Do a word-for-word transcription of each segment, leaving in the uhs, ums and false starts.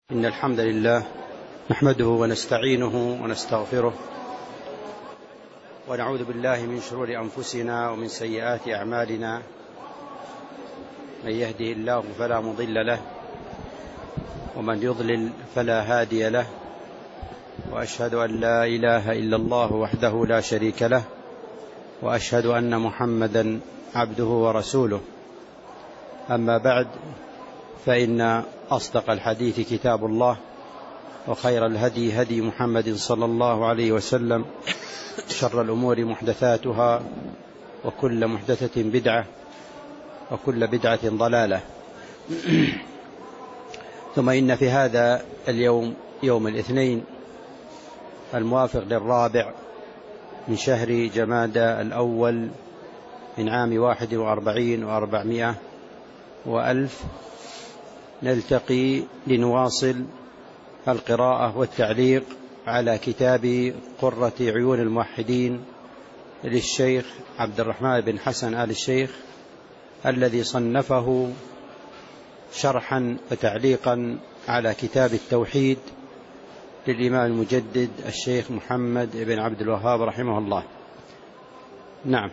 إن الحمد لله نحمده ونستعينه ونستغفره ونعوذ بالله من شرور أنفسنا ومن سيئات أعمالنا. من يهده الله فلا مضل له ومن يضلل فلا هادي له، وأشهد أن لا إله إلا الله وحده لا شريك له، وأشهد أن محمدا عبده ورسوله. أما بعد، فإن أصدق الحديث كتاب الله، وخير الهدي هدي محمد صلى الله عليه وسلم، شر الأمور محدثاتها، وكل محدثة بدعة، وكل بدعة ضلالة. ثم إن في هذا اليوم يوم الاثنين الموافق للرابع من شهر جمادى الأول من عام واحد وأربعين وأربعمائة وألف نلتقي لنواصل القراءة والتعليق على كتاب قرة عيون الموحدين للشيخ عبد الرحمن بن حسن آل الشيخ، الذي صنفه شرحا وتعليقا على كتاب التوحيد للإمام المجدد الشيخ محمد بن عبد الوهاب رحمه الله. نعم.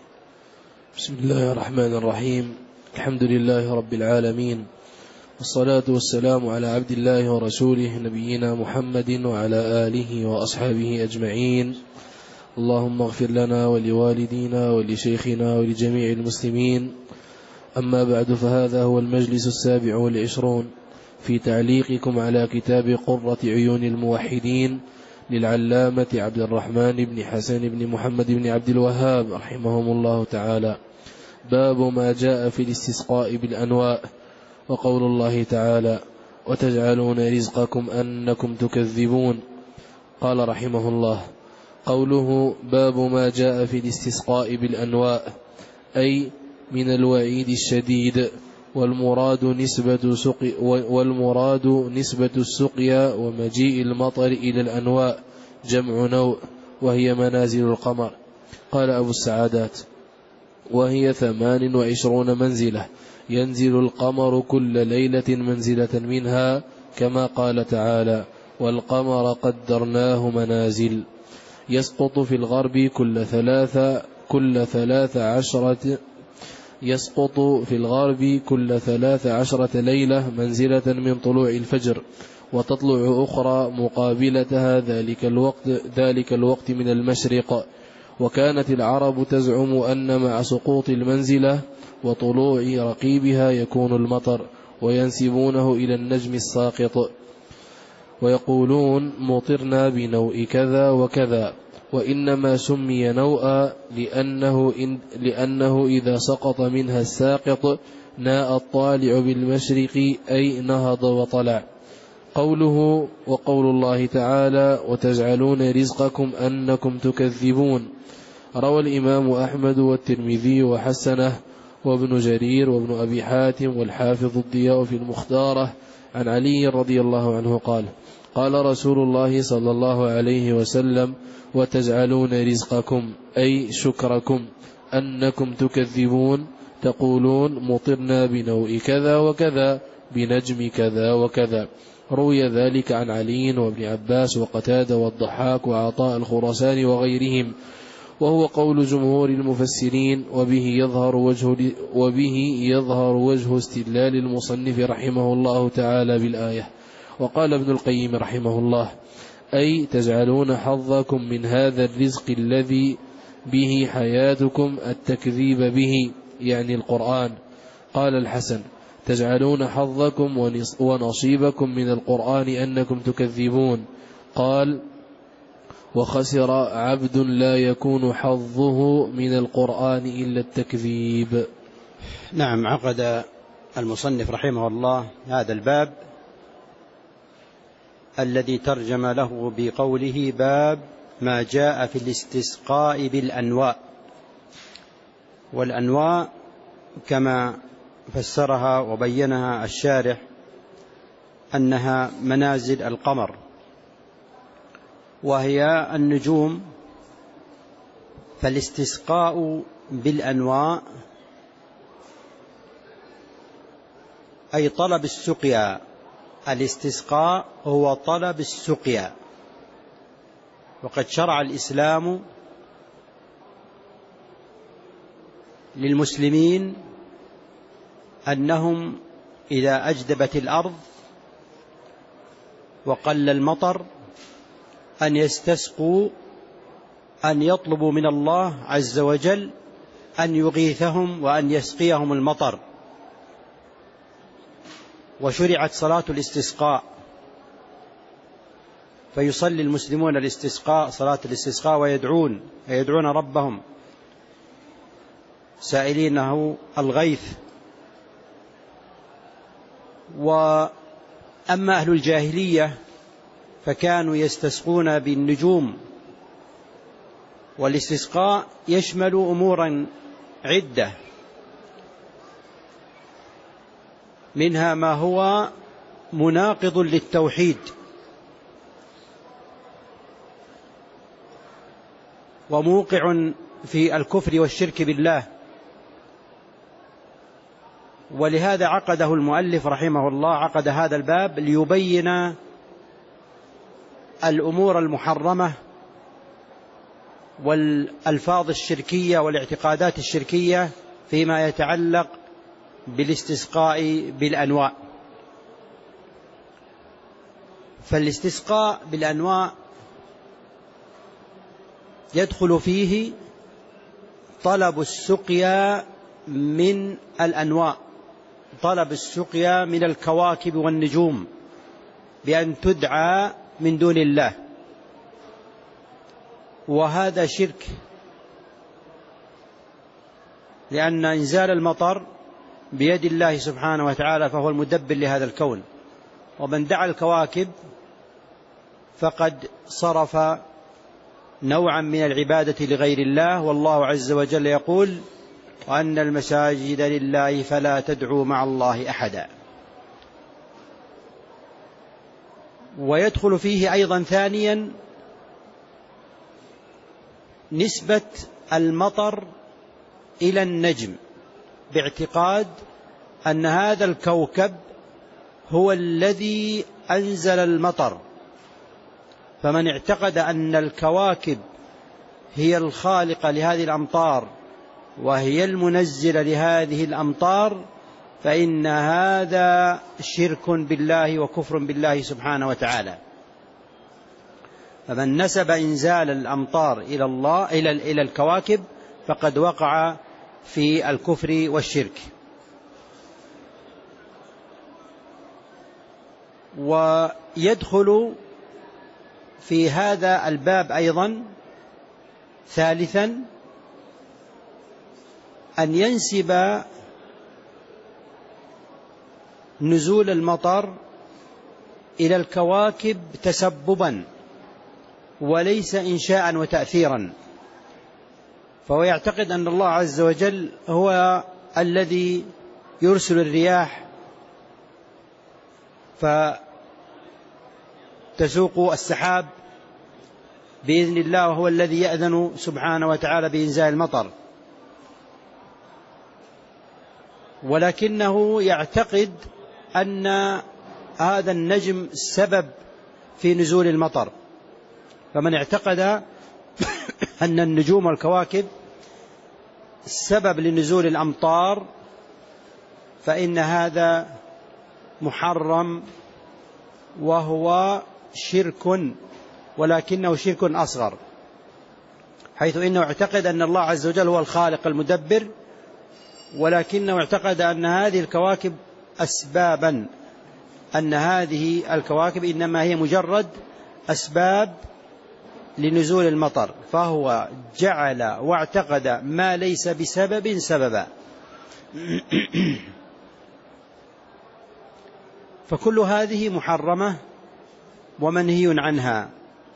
بسم الله الرحمن الرحيم. الحمد لله رب العالمين، والصلاة والسلام على عبد الله ورسوله نبينا محمد وعلى آله وأصحابه أجمعين. اللهم اغفر لنا ولوالدينا ولشيخنا ولجميع المسلمين. أما بعد، فهذا هو المجلس السابع والعشرون في تعليقكم على كتاب قرة عيون الموحدين للعلامة عبد الرحمن بن حسن بن محمد بن عبد الوهاب رحمهم الله تعالى. باب ما جاء في الاستسقاء بالأنواء، وقول الله تعالى: وتجعلون رزقكم أنكم تكذبون. قال رحمه الله: قوله باب ما جاء في الاستسقاء بالأنواء، أي من الوعيد الشديد، والمراد نسبة سقي والمراد نسبة السقيا ومجيء المطر إلى الأنواء، جمع نوء، وهي منازل القمر. قال أبو السعادات: وهي ثمان وعشرون منزلة، ينزل القمر كل ليلة منزلة منها، كما قال تعالى: والقمر قدرناه منازل. يسقط في الغرب كل ثلاثة كل ثلاث عشرة يسقط في الغرب كل ثلاث عشرة ليلة منزلة من طلوع الفجر، وتطلع أخرى مقابلتها ذلك الوقت ذلك الوقت من المشرق. وكانت العرب تزعم أن مع سقوط المنزلة وطلوع رقيبها يكون المطر، وينسبونه إلى النجم الساقط، ويقولون مطرنا بنوء كذا وكذا. وإنما سمي نوءا لأنه, إن لأنه إذا سقط منها الساقط ناء الطالع بالمشرق، أي نهض وطلع. قوله وقول الله تعالى: وتجعلون رزقكم أنكم تكذبون، روى الإمام أحمد والترمذي وحسنه وابن جرير وابن أبي حاتم والحافظ الضياء في المختارة عن علي رضي الله عنه قال: قال رسول الله صلى الله عليه وسلم: وتجعلون رزقكم، أي شكركم، أنكم تكذبون، تقولون مطرنا بنوء كذا وكذا، بنجم كذا وكذا. روي ذلك عن علي وابن عباس وقتادة والضحاك وعطاء الخرساني وغيرهم، وهو قول جمهور المفسرين، وبه يظهر وجه وبه يظهر وجه استدلال المصنف رحمه الله تعالى بالآية. وقال ابن القيم رحمه الله: أي تجعلون حظكم من هذا الرزق الذي به حياتكم التكذيب به، يعني القرآن. قال الحسن: تجعلون حظكم ونصيبكم من القرآن أنكم تكذبون. قال: وخسر عبد لا يكون حظه من القرآن إلا التكذيب. نعم. عقد المصنف رحمه الله هذا الباب الذي ترجم له بقوله: باب ما جاء في الاستسقاء بالأنواء. والأنواء كما فسرها وبينها الشارح أنها منازل القمر، وهي النجوم. فالاستسقاء بالأنواء أي طلب السقيا الاستسقاء هو طلب السقيا. وقد شرع الإسلام للمسلمين أنهم إذا أجدبت الأرض وقل المطر أن يستسقوا، أن يطلبوا من الله عز وجل أن يغيثهم وأن يسقيهم المطر. وشرعت صلاة الاستسقاء، فيصلي المسلمون الاستسقاء صلاة الاستسقاء ويدعون ويدعون ربهم سائلينه الغيث. وأما أهل الجاهلية فكانوا يستسقون بالنجوم. والاستسقاء يشمل أمورا عدة، منها ما هو مناقض للتوحيد وموقع في الكفر والشرك بالله. ولهذا عقده المؤلف رحمه الله، عقد هذا الباب ليبين الأمور المحرمة والألفاظ الشركية والاعتقادات الشركية فيما يتعلق بالاستسقاء بالأنواع. فالاستسقاء بالأنواع يدخل فيه طلب السقيا من الأنواع، طلب السقيا من الكواكب والنجوم بأن تدعى من دون الله، وهذا شرك، لأن إنزال المطر بيد الله سبحانه وتعالى، فهو المدبر لهذا الكون. ومن دعا الكواكب فقد صرف نوعا من العبادة لغير الله. والله عز وجل يقول: وأن المساجد لله فلا تدعوا مع الله أحدا. ويدخل فيه أيضا ثانيا نسبة المطر إلى النجم، باعتقاد أن هذا الكوكب هو الذي أنزل المطر. فمن اعتقد أن الكواكب هي الخالقة لهذه الأمطار وهي المنزلة لهذه الأمطار فإن هذا شرك بالله وكفر بالله سبحانه وتعالى. فمن نسب إنزال الأمطار إلى الله إلى إلى الكواكب فقد وقع في الكفر والشرك. ويدخل في هذا الباب أيضا ثالثا أن ينسب نزول المطر إلى الكواكب تسببا وليس إنشاء وتأثيرا. فهو يعتقد أن الله عز وجل هو الذي يرسل الرياح فتسوق السحاب بإذن الله، وهو الذي يأذن سبحانه وتعالى بإنزال المطر. ولكنه يعتقد أن هذا النجم سبب في نزول المطر. فمن اعتقد أن النجوم والكواكب سبب لنزول الأمطار فإن هذا محرم وهو شرك، ولكنه شرك أصغر، حيث إنه اعتقد أن الله عز وجل هو الخالق المدبر، ولكنه اعتقد أن هذه الكواكب أسبابا، أن هذه الكواكب إنما هي مجرد أسباب لنزول المطر، فهو جعل واعتقد ما ليس بسبب سببا. فكل هذه محرمة ومنهي عنها.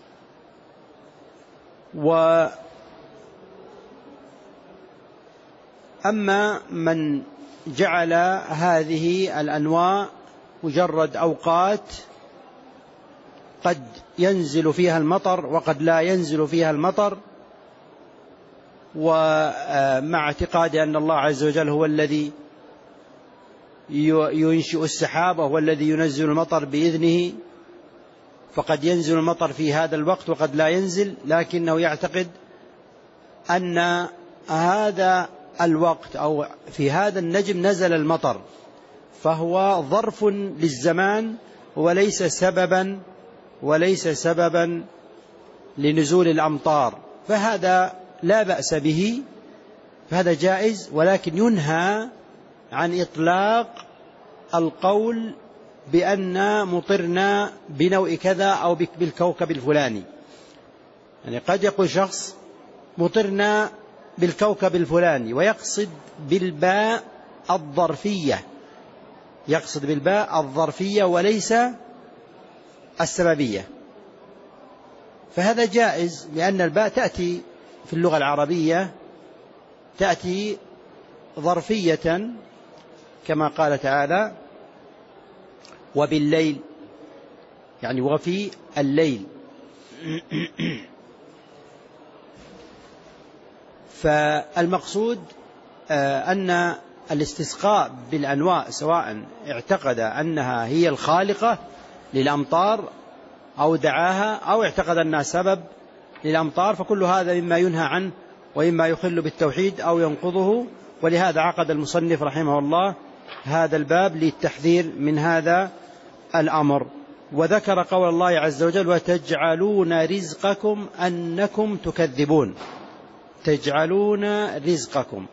وأما من جعل هذه الأنواع مجرد أوقات قد ينزل فيها المطر وقد لا ينزل فيها المطر، ومع اعتقاد أن الله عز وجل هو الذي ينشئ السحاب وهو الذي ينزل المطر بإذنه، فقد ينزل المطر في هذا الوقت وقد لا ينزل، لكنه يعتقد أن هذا الوقت أو في هذا النجم نزل المطر، فهو ظرف للزمان وليس سببا وليس سببا لنزول الأمطار، فهذا لا بأس به، فهذا جائز، ولكن ينهى عن إطلاق القول بأن مطرنا بنوع كذا أو بالكوكب الفلاني. يعني قد يقول شخص مطرنا بالكوكب الفلاني ويقصد بالباء الظرفية، يقصد بالباء الظرفية وليس السببية، فهذا جائز، لأن الباء تأتي في اللغة العربية تأتي ظرفية كما قال تعالى وبالليل، يعني وفي الليل. فالمقصود أن الاستسقاء بالأنواء سواء اعتقد أنها هي الخالقة للأمطار أو دعاها أو اعتقد أنها سبب للأمطار، فكل هذا مما ينهى عنه وإما يخل بالتوحيد أو ينقضه، ولهذا عقد المصنف رحمه الله هذا الباب للتحذير من هذا الأمر. وذكر قول الله عز وجل وتجعلون رزقكم أنكم تكذبون، تجعلون رزقكم،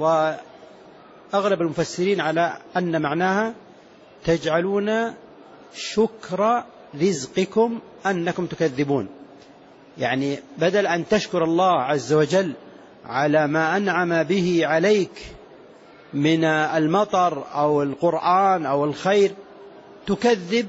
وأغلب المفسرين على أن معناها تجعلون شكر رزقكم أنكم تكذبون، يعني بدل أن تشكر الله عز وجل على ما أنعم به عليك من المطر أو القرآن أو الخير، تكذب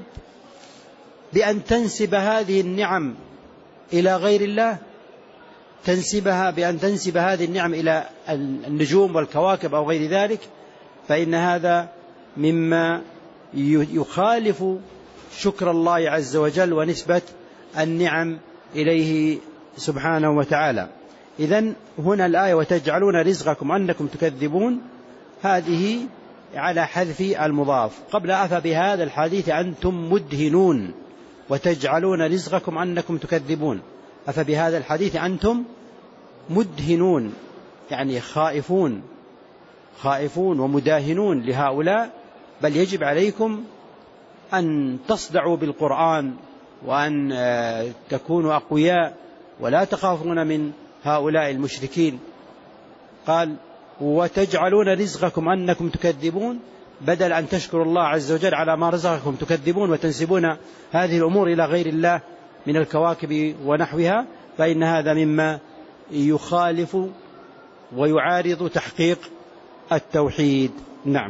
بأن تنسب هذه النعم إلى غير الله، تنسبها بأن تنسب هذه النعم إلى النجوم والكواكب أو غير ذلك، فإن هذا مما يخالف شكر الله عز وجل ونسبة النعم إليه سبحانه وتعالى. إذن هنا الآية وتجعلون رزقكم أنكم تكذبون هذه على حذف المضاف قبل أفبهذا الحديث أنتم مدهنون، وتجعلون رزقكم أنكم تكذبون، أفبهذا الحديث أنتم مدهنون، يعني خائفون خائفون ومداهنون لهؤلاء، بل يجب عليكم أن تصدعوا بالقرآن وأن تكونوا أقوياء ولا تخافون من هؤلاء المشركين. قال وتجعلون رزقكم أنكم تكذبون، بدل أن تشكروا الله عز وجل على ما رزقكم تكذبون وتنسبون هذه الأمور إلى غير الله من الكواكب ونحوها، فإن هذا مما يخالف ويعارض تحقيق التوحيد. نعم.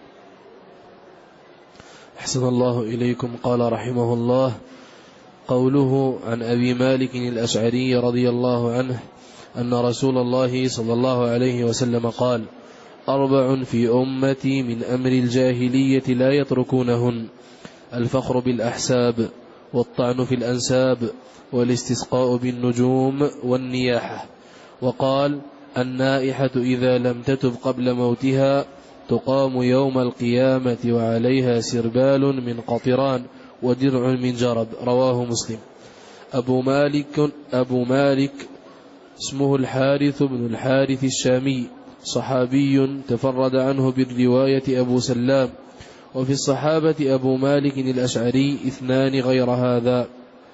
أحسن الله إليكم. قال رحمه الله قوله عن أبي مالك الأشعري رضي الله عنه أن رسول الله صلى الله عليه وسلم قال أربع في أمتي من أمر الجاهلية لا يتركونهن: الفخر بالأحساب، والطعن في الأنساب، والاستسقاء بالنجوم، والنياحة. وقال النائحة إذا لم تتب قبل موتها تقام يوم القيامة وعليها سربال من قطران ودرع من جرب. رواه مسلم. أبو مالك, أبو مالك اسمه الحارث بن الحارث الشامي، صحابي تفرد عنه بالرواية أبو سلام، وفي الصحابة أبو مالك الأشعري اثنان غير هذا.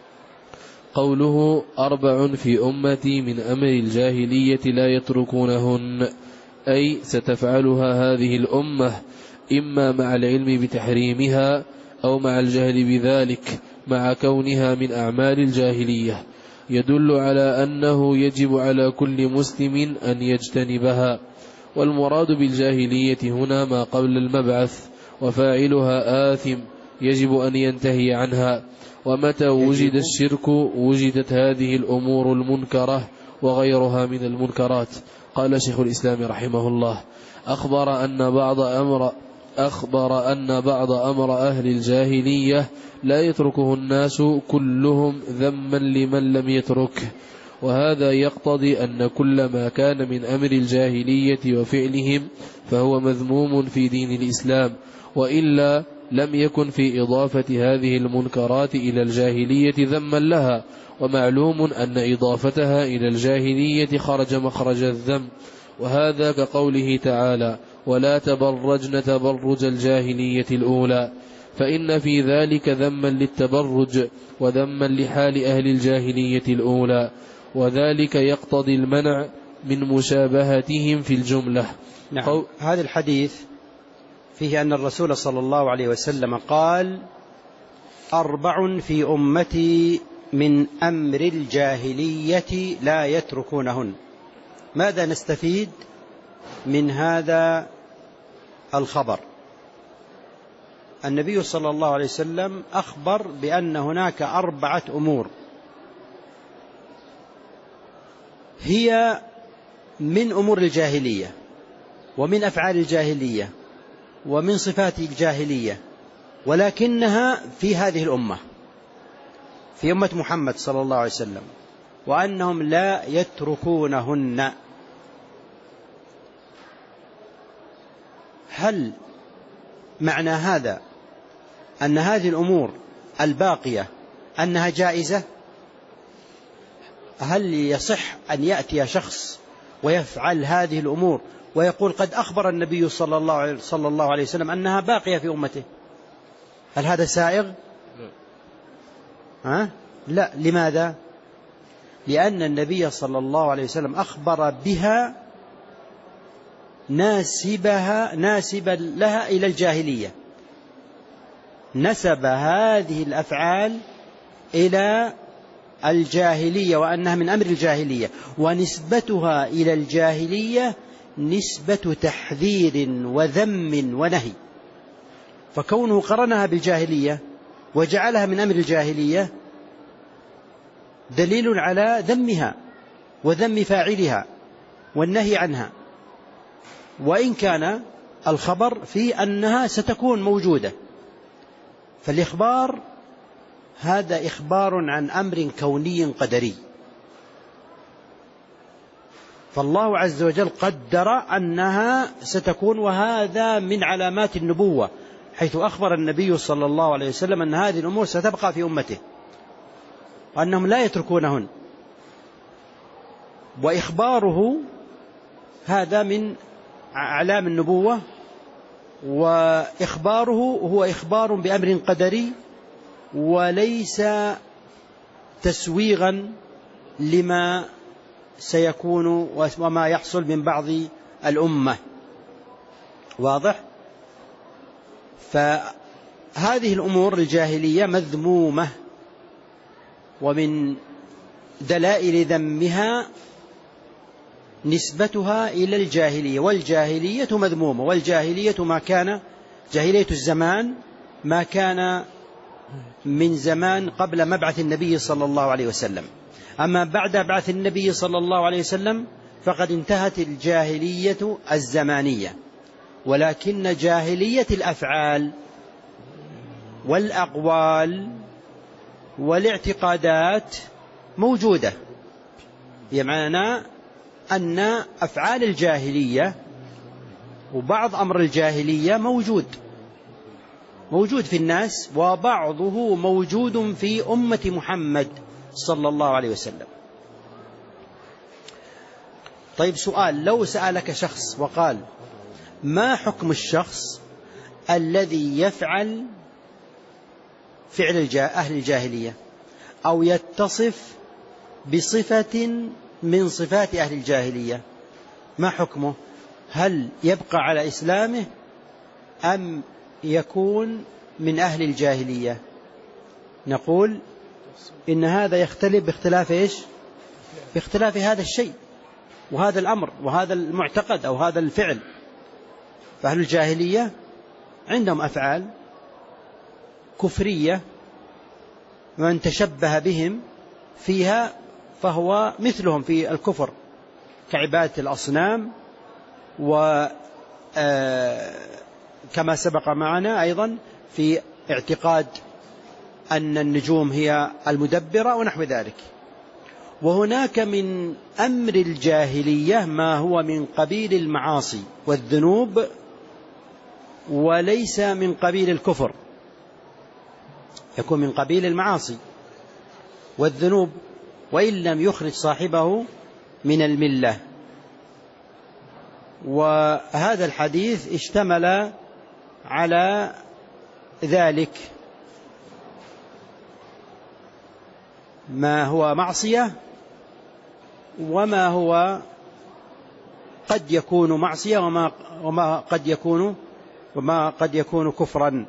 قوله أربع في أمتي من أمر الجاهلية لا يتركونهن، أي ستفعلها هذه الأمة إما مع العلم بتحريمها أو مع الجهل بذلك مع كونها من أعمال الجاهلية، يدل على أنه يجب على كل مسلم أن يجتنبها. والمراد بالجاهلية هنا ما قبل المبعث، وفاعلها آثم يجب أن ينتهي عنها. ومتى وجد الشرك وجدت هذه الأمور المنكرة وغيرها من المنكرات. قال شيخ الإسلام رحمه الله أخبر أن بعض أمر أخبر أن بعض أمر أهل الجاهلية لا يتركه الناس كلهم ذما لمن لم يتركه، وهذا يقتضي أن كل ما كان من أمر الجاهلية وفعلهم فهو مذموم في دين الإسلام، وإلا لم يكن في إضافة هذه المنكرات إلى الجاهلية ذما لها، ومعلوم أن إضافتها إلى الجاهلية خرج مخرج الذم، وهذا كقوله تعالى: ولا تبرجن تبرج الجاهلية الأولى، فإن في ذلك ذما للتبرج وذما لحال أهل الجاهلية الأولى، وذلك يقتضي المنع من مشابهتهم في الجملة. نعم. قو... هذا الحديث فيه أن الرسول صلى الله عليه وسلم قال: أربع في أمتي من أمر الجاهلية لا يتركونهن. ماذا نستفيد من هذا الخبر؟ النبي صلى الله عليه وسلم أخبر بأن هناك أربعة أمور هي من أمور الجاهلية ومن أفعال الجاهلية ومن صفات الجاهلية، ولكنها في هذه الأمة، في أمة محمد صلى الله عليه وسلم، وأنهم لا يتركونهن. هل معنى هذا أن هذه الأمور الباقية أنها جائزة؟ هل يصح أن يأتي شخص ويفعل هذه الأمور ويقول قد أخبر النبي صلى الله عليه صلى الله عليه وسلم أنها باقية في أمته؟ هل هذا سائغ؟ ها؟ لا. لماذا؟ لأن النبي صلى الله عليه وسلم أخبر بها ناسبها ناسبا لها إلى الجاهلية، نسب هذه الأفعال إلى الجاهلية وأنها من أمر الجاهلية، ونسبتها إلى الجاهلية نسبة تحذير وذم ونهي، فكونه قرنها بالجاهلية وجعلها من أمر الجاهلية دليل على ذمها وذم فاعلها والنهي عنها، وإن كان الخبر في أنها ستكون موجودة. فالإخبار هذا إخبار عن أمر كوني قدري، فالله عز وجل قدر أنها ستكون، وهذا من علامات النبوة، حيث أخبر النبي صلى الله عليه وسلم أن هذه الأمور ستبقى في أمته وأنهم لا يتركونهن. وإخباره هذا من أعلام النبوة، وإخباره هو إخبار بأمر قدري وليس تسويغا لما سيكون وما يحصل من بعض الأمة. واضح؟ فهذه الأمور الجاهلية مذمومة، ومن دلائل ذمها نسبتها إلى الجاهلية، والجاهلية مذمومة، والجاهلية ما كان جاهلية الزمان ما كان من زمان قبل مبعث النبي صلى الله عليه وسلم. أما بعد بعث النبي صلى الله عليه وسلم فقد انتهت الجاهلية الزمانية، ولكن جاهلية الأفعال والأقوال والاعتقادات موجودة، بمعنى أن أفعال الجاهلية وبعض أمر الجاهلية موجود موجود في الناس، وبعضه موجود في أمة محمد صلى الله عليه وسلم. طيب سؤال: لو سألك شخص وقال ما حكم الشخص الذي يفعل فعل أهل الجاهلية أو يتصف بصفة من صفات أهل الجاهلية، ما حكمه؟ هل يبقى على إسلامه أم يكون من أهل الجاهلية؟ نقول إن هذا يختلف باختلاف إيش؟ باختلاف هذا الشيء وهذا الأمر وهذا المعتقد أو هذا الفعل. فأهل الجاهلية عندهم أفعال كفرية، ومن تشبه بهم فيها فهو مثلهم في الكفر، كعبادة الأصنام، وكما سبق معنا أيضا في اعتقاد أن النجوم هي المدبرة ونحو ذلك. وهناك من أمر الجاهلية ما هو من قبيل المعاصي والذنوب وليس من قبيل الكفر، يكون من قبيل المعاصي والذنوب وإن لم يخرج صاحبه من الملة. وهذا الحديث اشتمل على ذلك، ما هو معصية وما هو قد يكون معصية وما, وما قد يكون وما قد يكون كفرا.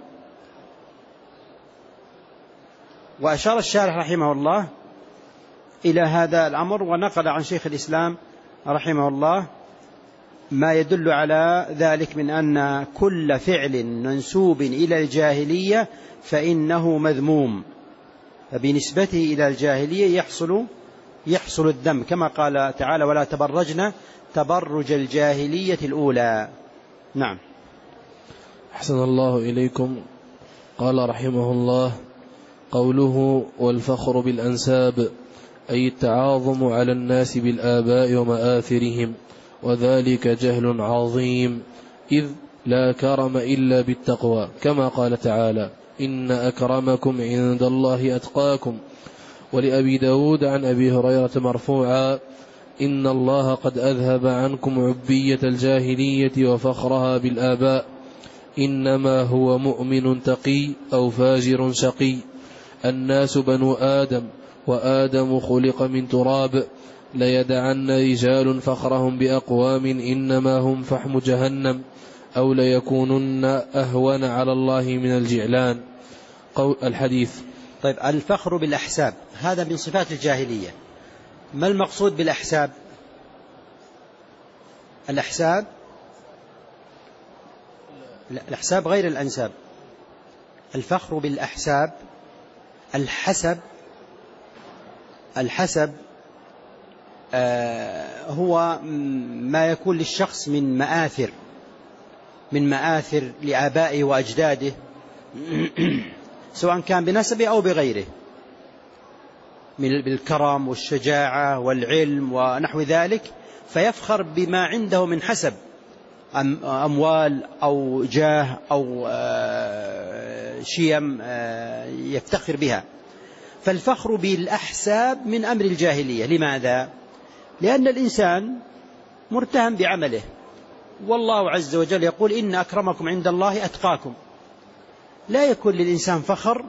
وأشار الشارح رحمه الله إلى هذا الأمر، ونقل عن شيخ الإسلام رحمه الله ما يدل على ذلك من أن كل فعل منسوب إلى الجاهلية فإنه مذموم، فبنسبته إلى الجاهلية يحصل يحصل الذم، كما قال تعالى: ولا تبرجن تبرج الجاهلية الأولى. نعم. أحسن الله إليكم. قال رحمه الله: قوله والفخر بالأنساب أي التعاظم على الناس بالآباء ومآثرهم، وذلك جهل عظيم، إذ لا كرم إلا بالتقوى، كما قال تعالى: إن أكرمكم عند الله أتقاكم. ولأبي داود عن أبي هريرة مرفوعا: إن الله قد أذهب عنكم عبية الجاهلية وفخرها بالآباء، إنما هو مؤمن تقي أو فاجر شقي. الناس بنو آدم، وآدم خلق من تراب. ليدعن رجال فخرهم بأقوام إنما هم فحم جهنم، أو ليكونن أهون على الله من الجعلان. قول الحديث. طيب، الفخر بالأحساب هذا من صفات الجاهلية. ما المقصود بالأحساب؟ الأحساب الأحساب غير الأنساب. الفخر بالأحساب، الحسب الحسب آه هو ما يكون للشخص من مآثر من مآثر لآبائه وأجداده سواء كان بنسبه أو بغيره، من بالكرم والشجاعة والعلم ونحو ذلك، فيفخر بما عنده من حسب، أموال أو جاه أو شيم يفتخر بها. فالفخر بالأحساب من أمر الجاهلية. لماذا؟ لأن الإنسان مرتهم بعمله، والله عز وجل يقول: إن أكرمكم عند الله أتقاكم. لا يكون للإنسان فخر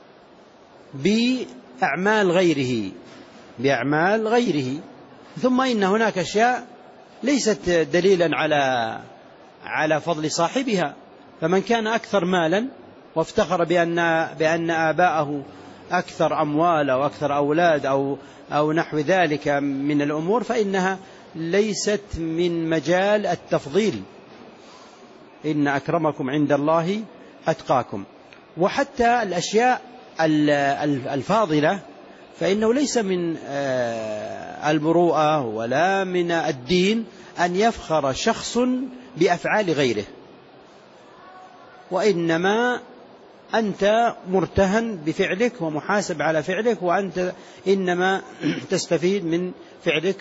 بأعمال غيره بأعمال غيره ثم إن هناك أشياء ليست دليلا على على فضل صاحبها. فمن كان أكثر مالا وافتخر بأن بأن آباءه أكثر أموال أو أكثر أولاد أو أو نحو ذلك من الأمور، فإنها ليست من مجال التفضيل. إن أكرمكم عند الله أتقاكم. وحتى الأشياء الفاضلة فإنه ليس من المروءة ولا من الدين أن يفخر شخص بأفعال غيره، وإنما أنت مرتهن بفعلك ومحاسب على فعلك، وأنت إنما تستفيد من فعلك.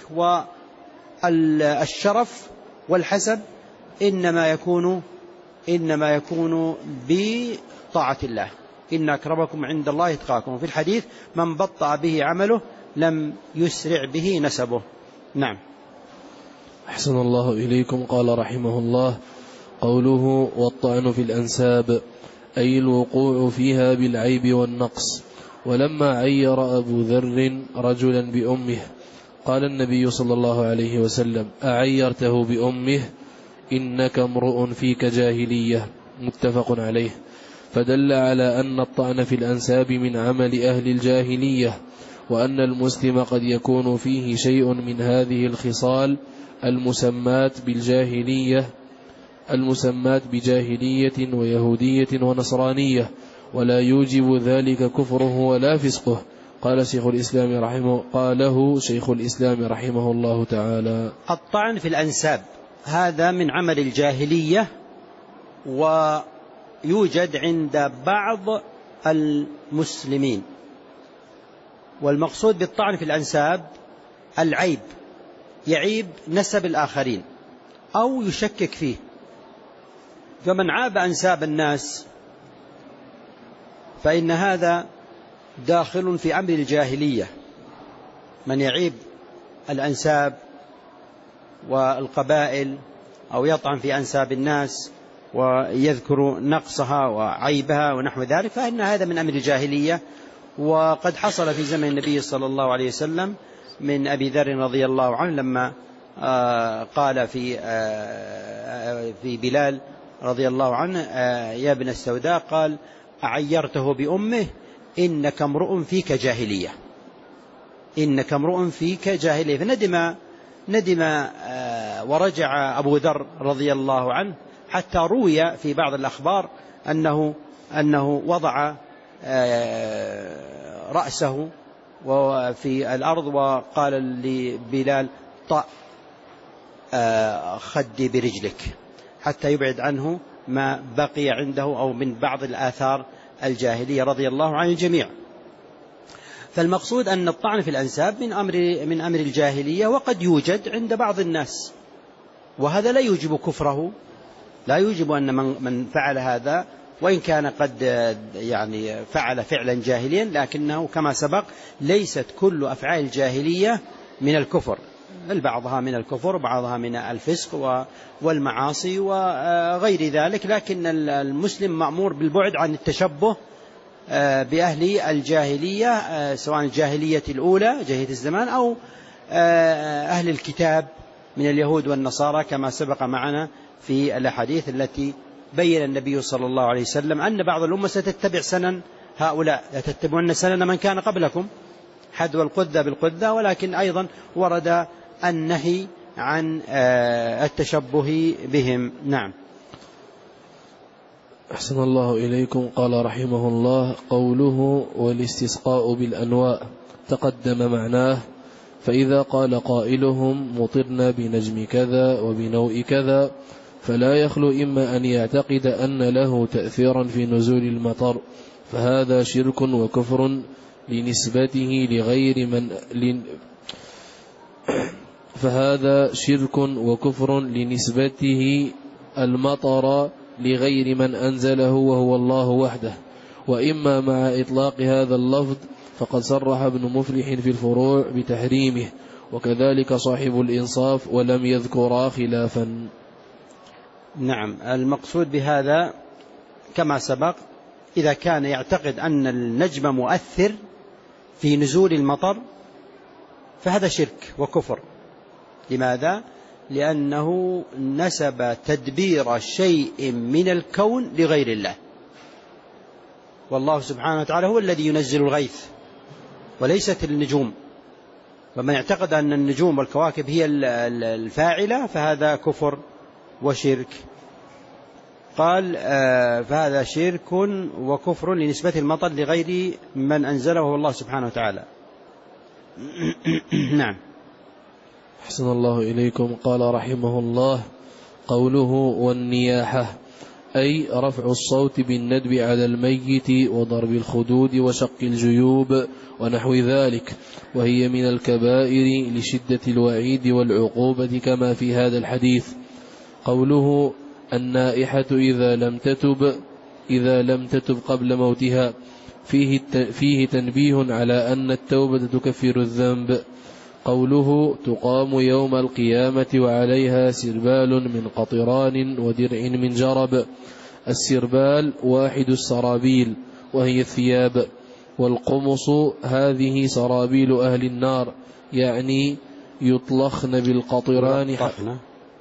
والشرف والحسب إنما يكون إنما يكون بطاعة الله. إن أكرمكم عند الله أتقاكم. في الحديث: من بطأ به عمله لم يسرع به نسبه. نعم. أحسن الله إليكم. قال رحمه الله: قوله والطعن في الأنساب أي الوقوع فيها بالعيب والنقص. ولما عير أبو ذر رجلا بأمه قال النبي صلى الله عليه وسلم: أعيرته بأمه؟ إنك امرؤ فيك جاهلية. متفق عليه. فدل على أن الطعن في الأنساب من عمل أهل الجاهلية، وأن المسلم قد يكون فيه شيء من هذه الخصال المسمات بالجاهلية المسمات بجاهلية ويهودية ونصرانية، ولا يوجب ذلك كفره ولا فسقه. قال شيخ الإسلام رحمه قاله شيخ الإسلام رحمه الله تعالى: الطعن في الأنساب هذا من عمل الجاهلية، ويوجد عند بعض المسلمين. والمقصود بالطعن في الأنساب العيب، يعيب نسب الآخرين أو يشكك فيه، فمن عاب أنساب الناس فإن هذا داخل في أمر الجاهلية. من يعيب الأنساب والقبائل أو يطعن في أنساب الناس ويذكر نقصها وعيبها ونحو ذلك فإن هذا من أمر الجاهلية. وقد حصل في زمن النبي صلى الله عليه وسلم من أبي ذر رضي الله عنه لما قال في في بلال رضي الله عنه يا ابن السوداء قال أعيرته بأمه إنك امرؤ فيك جاهلية، إنك امرؤ فيك جاهلية. فندم ندم ورجع أبو ذر رضي الله عنه حتى روي في بعض الأخبار أنه أنه وضع رأسه في الأرض وقال لبلال طأ خدي برجلك حتى يبعد عنه ما بقي عنده أو من بعض الآثار الجاهلية رضي الله عن الجميع. فالمقصود أن الطعن في الأنساب من أمر من أمر الجاهلية، وقد يوجد عند بعض الناس، وهذا لا يوجب كفره، لا يوجب أن من فعل هذا وإن كان قد يعني فعل فعلا جاهليا لكنه كما سبق ليست كل أفعال الجاهلية من الكفر، بل بعضها من الكفر وبعضها من الفسق والمعاصي وغير ذلك. لكن المسلم مأمور بالبعد عن التشبه بأهل الجاهلية، سواء الجاهلية الأولى جاهلية الزمان أو أهل الكتاب من اليهود والنصارى، كما سبق معنا في الأحاديث التي بين النبي صلى الله عليه وسلم أن بعض الأمة ستتبع سنن هؤلاء، يتتبعون سنن من كان قبلكم حذو القذة بالقذة. ولكن أيضا ورد النهي عن التشبه بهم. نعم. أحسن الله إليكم. قال رحمه الله: قوله والاستسقاء بالأنواء تقدم معناه، فإذا قال قائلهم مطرنا بنجم كذا وبنوء كذا فلا يخلو إما أن يعتقد أن له تأثيرا في نزول المطر، فهذا شرك وكفر لنسبته لغير من لن فهذا شرك وكفر لنسبته المطر لغير من أنزله وهو الله وحده. وإما مع إطلاق هذا اللفظ فقد صرح ابن مفلح في الفروع بتحريمه، وكذلك صاحب الإنصاف، ولم يذكرا خلافا. نعم. المقصود بهذا كما سبق إذا كان يعتقد أن النجم مؤثر في نزول المطر فهذا شرك وكفر. لماذا؟ لأنه نسب تدبير شيء من الكون لغير الله، والله سبحانه وتعالى هو الذي ينزل الغيث وليست النجوم. ومن اعتقد أن النجوم والكواكب هي الفاعلة فهذا كفر وشرك. قال فهذا شرك وكفر لنسبة المطر لغير من أنزله هو الله سبحانه وتعالى. نعم. أحسن الله إليكم. قال رحمه الله: قوله والنياحة أي رفع الصوت بالندب على الميت وضرب الخدود وشق الجيوب ونحو ذلك، وهي من الكبائر لشدة الوعيد والعقوبة كما في هذا الحديث. قوله النائحة إذا لم تتب إذا لم تتب قبل موتها فيه فيه تنبيه على أن التوبة تكفر الذنب. قوله تقام يوم القيامة وعليها سربال من قطران ودرع من جرب. السربال واحد السرابيل وهي الثياب، والقمص هذه سرابيل أهل النار، يعني يطلخن بالقطران يلطخن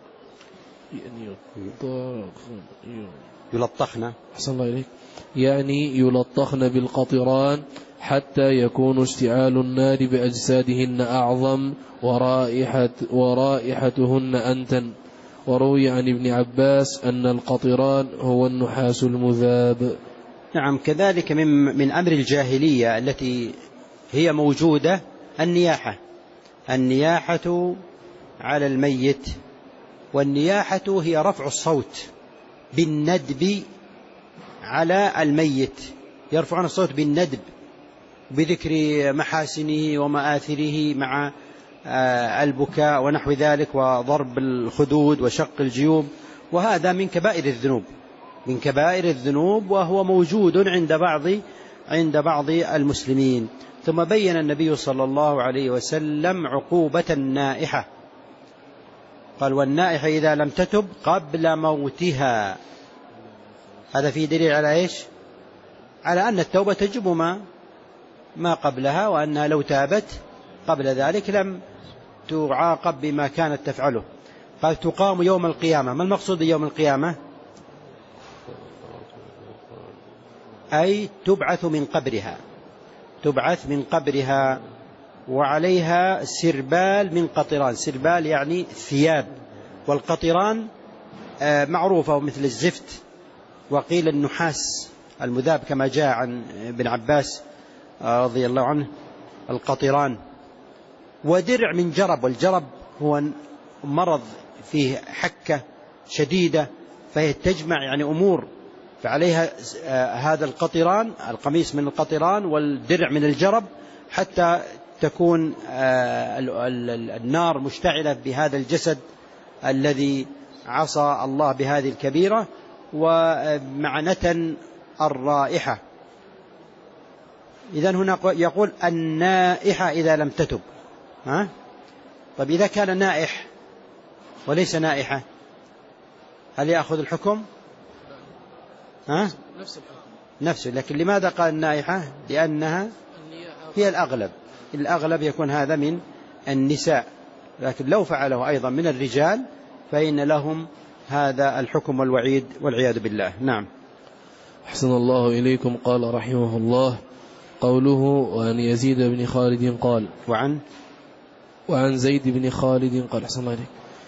يلطخن أحسن الله إليك يعني يلطخن بالقطران حتى يكون اشتعال النار بأجسادهن أعظم ورائحة ورائحتهن أنتن. وروي عن ابن عباس أن القطران هو النحاس المذاب. نعم. كذلك من, من أمر الجاهلية التي هي موجودة النياحة النياحة على الميت. والنياحة هي رفع الصوت بالندب على الميت، يرفعون الصوت بالندب بذكر محاسنه ومآثره مع البكاء ونحو ذلك وضرب الخدود وشق الجيوب، وهذا من كبائر الذنوب من كبائر الذنوب، وهو موجود عند بعض عند بعض المسلمين. ثم بين النبي صلى الله عليه وسلم عقوبة النائحة، قال: والنائحة إذا لم تتب قبل موتها. هذا فيه دليل على إيش؟ على أن التوبة تجب ما ما قبلها، وأنها لو تابت قبل ذلك لم تعاقب بما كانت تفعله. قال: تقام يوم القيامة. ما المقصود يوم القيامة؟ أي تبعث من قبرها، تبعث من قبرها، وعليها سربال من قطران. سربال يعني ثياب، والقطران معروفة مثل الزفت، وقيل النحاس المذاب كما جاء عن ابن عباس رضي الله عنه القطران. ودرع من جرب، والجرب هو مرض فيه حكة شديدة، فهي تجمع يعني أمور، فعليها هذا القطران، القميص من القطران والدرع من الجرب، حتى تكون النار مشتعلة بهذا الجسد الذي عصى الله بهذه الكبيرة، ومعنة الرائحة. إذن هنا يقول النائحة إذا لم تتب. ها؟ طيب إذا كان نائح وليس نائحة هل يأخذ الحكم؟ ها؟ نفس الحكم نفسه. لكن لماذا قال النائحة؟ لأنها هي الأغلب، الأغلب يكون هذا من النساء، لكن لو فعله أيضا من الرجال فإن لهم هذا الحكم والوعيد والعياذ بالله. نعم. أحسن الله إليكم. قال رحمه الله: قوله: وعن يزيد بن خالد قال. وعن وعن زيد بن خالد قال: أحسن الله إليك.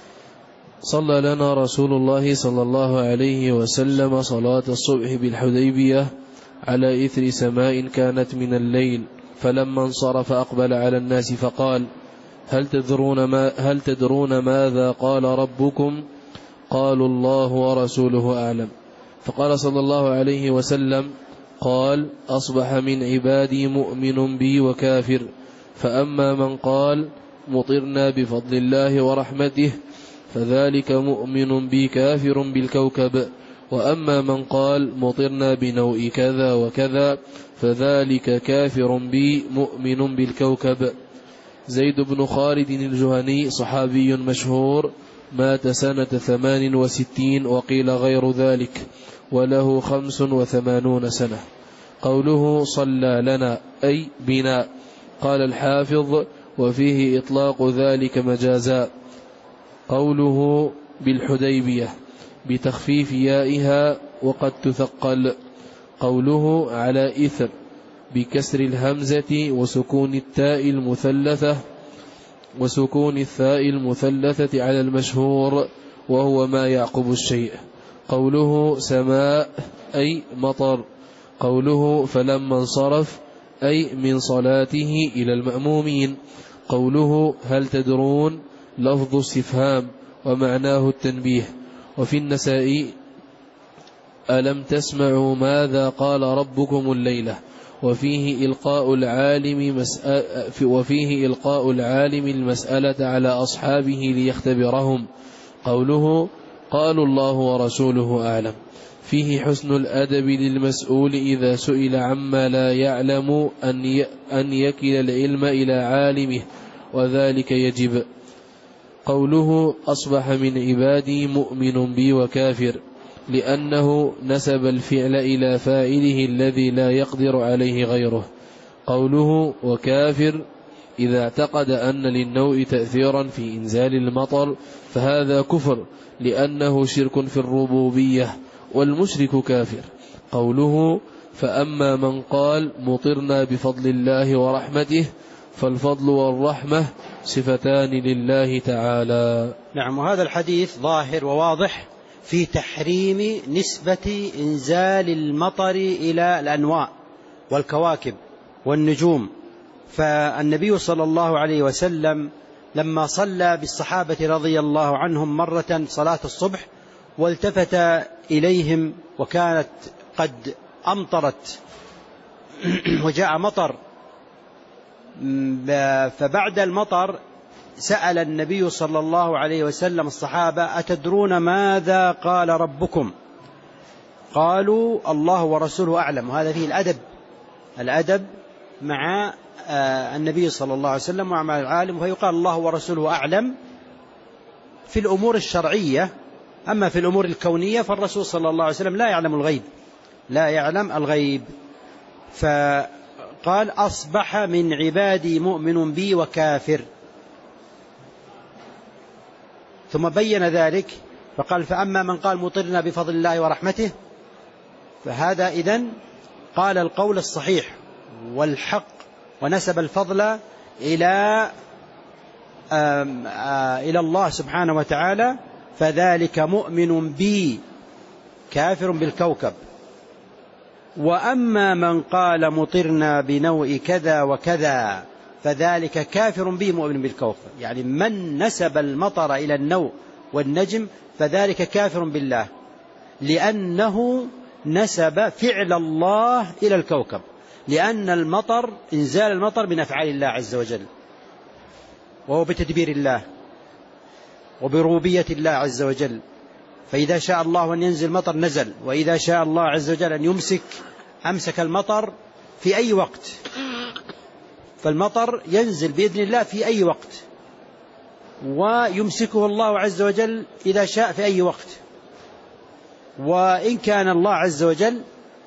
صلى لنا رسول الله صلى الله عليه وسلم صلاة الصبح بالحديبية على إثر سماء كانت من الليل، فلما انصرف أقبل على الناس فقال: هل تدرون, ما هل تدرون ماذا قال ربكم؟ قالوا: الله ورسوله أعلم. فقال صلى الله عليه وسلم: قال: أصبح من عبادي مؤمن بي وكافر، فأما من قال: مطرنا بفضل الله ورحمته، فذلك مؤمن بي كافر بالكوكب، وأما من قال: مطرنا بنوء كذا وكذا، فذلك كافر بي مؤمن بالكوكب. زيد بن خالد الجهني صحابي مشهور، مات سنة ثمان وستين وقيل غير ذلك، وله خمس وثمانون سنة. قوله: صلى لنا أي بنا. قال الحافظ: وفيه إطلاق ذلك مجازا. قوله: بالحديبية بتخفيف يائها وقد تثقل. قوله: على إثر بكسر الهمزة وسكون التاء المثلثة وسكون الثاء المثلثة على المشهور، وهو ما يعقب الشيء. قوله: سماء أي مطر. قوله: فلما انصرف أي من صلاته إلى المأمومين. قوله: هل تدرون لفظ استفهام ومعناه التنبيه. وفي النساء: ألم تسمعوا ماذا قال ربكم الليلة. وفيه إلقاء العالم مسألة وفيه إلقاء العالم المسألة على أصحابه ليختبرهم. قوله: قالوا: الله ورسوله أعلم. فيه حسن الأدب للمسؤول إذا سئل عما لا يعلم أن يكل العلم إلى عالمه، وذلك يجب. قوله: أصبح من عبادي مؤمن بي وكافر، لأنه نسب الفعل إلى فاعله الذي لا يقدر عليه غيره. قوله: وكافر إذا اعتقد أن للنوء تأثيرا في إنزال المطر فهذا كفر، لأنه شرك في الربوبية، والمشرك كافر. قوله: فأما من قال: مطرنا بفضل الله ورحمته، فالفضل والرحمة صفتان لله تعالى. نعم. وهذا الحديث ظاهر وواضح في تحريم نسبة إنزال المطر إلى الأنواء والكواكب والنجوم. فالنبي صلى الله عليه وسلم لما صلى بالصحابة رضي الله عنهم مرة صلاة الصبح، والتفت إليهم وكانت قد أمطرت وجاء مطر، فبعد المطر سأل النبي صلى الله عليه وسلم الصحابة: أتدرون ماذا قال ربكم؟ قالوا الله ورسوله أعلم، وهذا فيه الأدب الأدب مع النبي صلى الله عليه وسلم ومع العالم، فيقال الله ورسوله أعلم في الأمور الشرعية. أما في الأمور الكونية فالرسول صلى الله عليه وسلم لا يعلم الغيب لا يعلم الغيب. فقال أصبح من عبادي مؤمن بي وكافر، ثم بين ذلك فقال فأما من قال مطرنا بفضل الله ورحمته، فهذا إذن قال القول الصحيح والحق ونسب الفضل إلى إلى الله سبحانه وتعالى، فذلك مؤمن بي كافر بالكوكب. وأما من قال مطرنا بنوء كذا وكذا فذلك كافر بي مؤمن بالكوكب، يعني من نسب المطر إلى النوء والنجم فذلك كافر بالله، لأنه نسب فعل الله إلى الكوكب، لأن المطر إنزال المطر من أفعال الله عز وجل، وهو بتدبير الله وبربوبية الله عز وجل. فإذا شاء الله أن ينزل مطر نزل، وإذا شاء الله عز وجل أن يمسك أمسك المطر في أي وقت، فالمطر ينزل بإذن الله في أي وقت، ويمسكه الله عز وجل إذا شاء في أي وقت. وإن كان الله عز وجل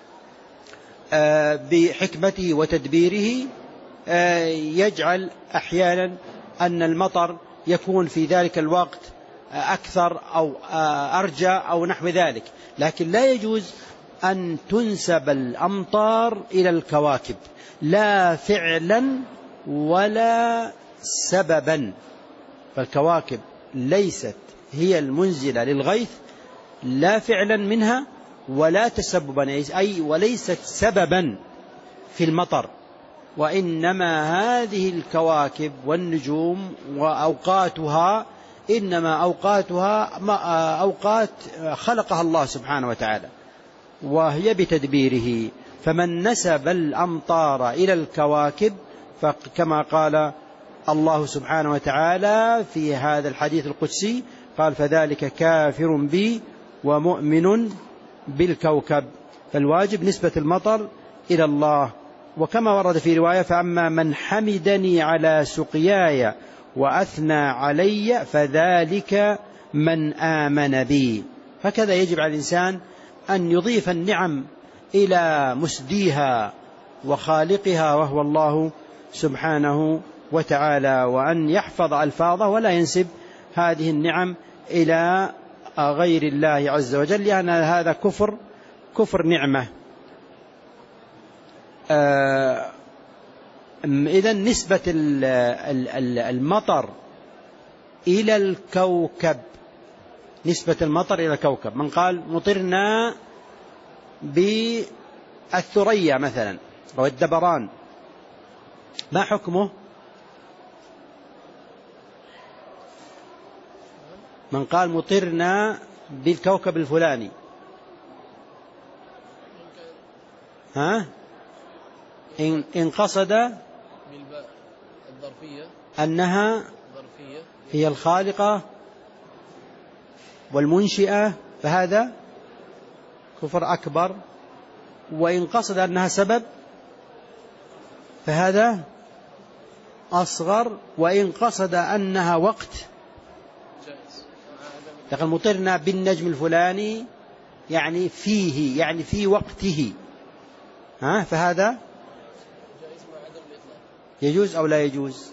بحكمته وتدبيره يجعل أحيانا أن المطر يكون في ذلك الوقت أكثر أو أرجى أو نحو ذلك، لكن لا يجوز أن تنسب الأمطار إلى الكواكب لا فعلا ولا سببا، فالكواكب ليست هي المنزلة للغيث لا فعلا منها ولا تسببا، أي وليست سببا في المطر، وإنما هذه الكواكب والنجوم وأوقاتها إنما أوقاتها أوقات خلقها الله سبحانه وتعالى وهي بتدبيره. فمن نسب الأمطار إلى الكواكب فكما قال الله سبحانه وتعالى في هذا الحديث القدسي قال فذلك كافر بي ومؤمن بالكوكب. فالواجب نسبة المطر إلى الله. وكما ورد في رواية فأما من حمدني على سقياي وأثنى علي فذلك من آمن بي. هكذا يجب على الإنسان أن يضيف النعم إلى مسديها وخالقها وهو الله سبحانه وتعالى، وأن يحفظ ألفاظه ولا ينسب هذه النعم إلى غير الله عز وجل، لأن هذا كفر كفر نعمة. إذن نسبة المطر إلى الكوكب، نسبة المطر إلى الكوكب، من قال مطرنا بالثريا مثلا أو الدبران، ما حكمه؟ من قال مطرنا بالكوكب الفلاني، ها؟ إن, إن قصد أنها هي الخالقة والمنشئة فهذا كفر أكبر، وإن قصد أنها سبب فهذا أصغر، وإن قصد أنها وقت لقد مطرنا بالنجم الفلاني يعني فيه يعني في وقته، ها فهذا يجوز أو لا يجوز؟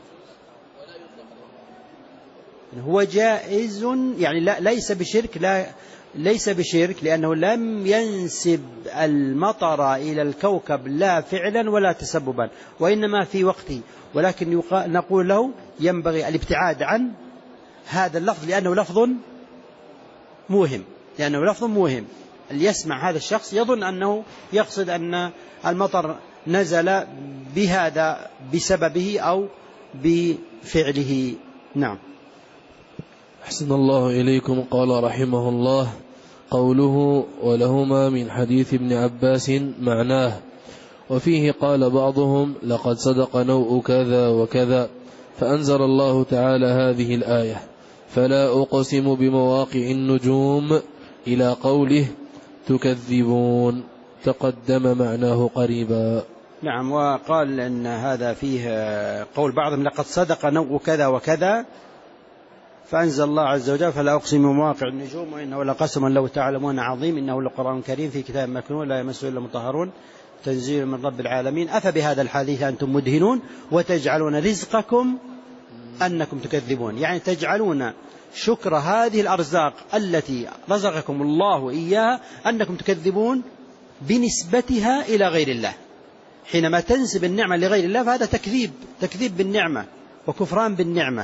هو جائز يعني لا ليس بشرك، لا ليس بشرك لأنه لم ينسب المطر إلى الكوكب لا فعلا ولا تسببا، وإنما في وقته، ولكن نقول له ينبغي الابتعاد عن هذا اللفظ لأنه لفظ موهم، لأنه لفظ موهم. اللي يسمع هذا الشخص يظن أنه يقصد أن المطر نزل بهذا بسببه أو بفعله. نعم. أحسن الله إليكم. قال رحمه الله قوله ولهما من حديث ابن عباس معناه، وفيه قال بعضهم لقد صدق نوء كذا وكذا، فأنزل الله تعالى هذه الآية فلا أقسم بمواقع النجوم إلى قوله تكذبون، تقدم معناه قريبا. نعم. وقال إن هذا فيه قول بعضهم لقد صدق نوع كذا وكذا، فأنزل الله عز وجل فلا أقسم بمواقع النجوم وإنه لقسم لو تعلمون عظيم إنه لقرآن كريم في كتاب مكنون لا يمسه إلا المطهرون تنزيل من رب العالمين أفبهذا الحديث أنتم مدهنون وتجعلون رزقكم أنكم تكذبون، يعني تجعلون شكر هذه الأرزاق التي رزقكم الله إياها أنكم تكذبون بنسبتها إلى غير الله. حينما تنسب النعمة لغير الله فهذا تكذيب تكذيب بالنعمة وكفران بالنعمة.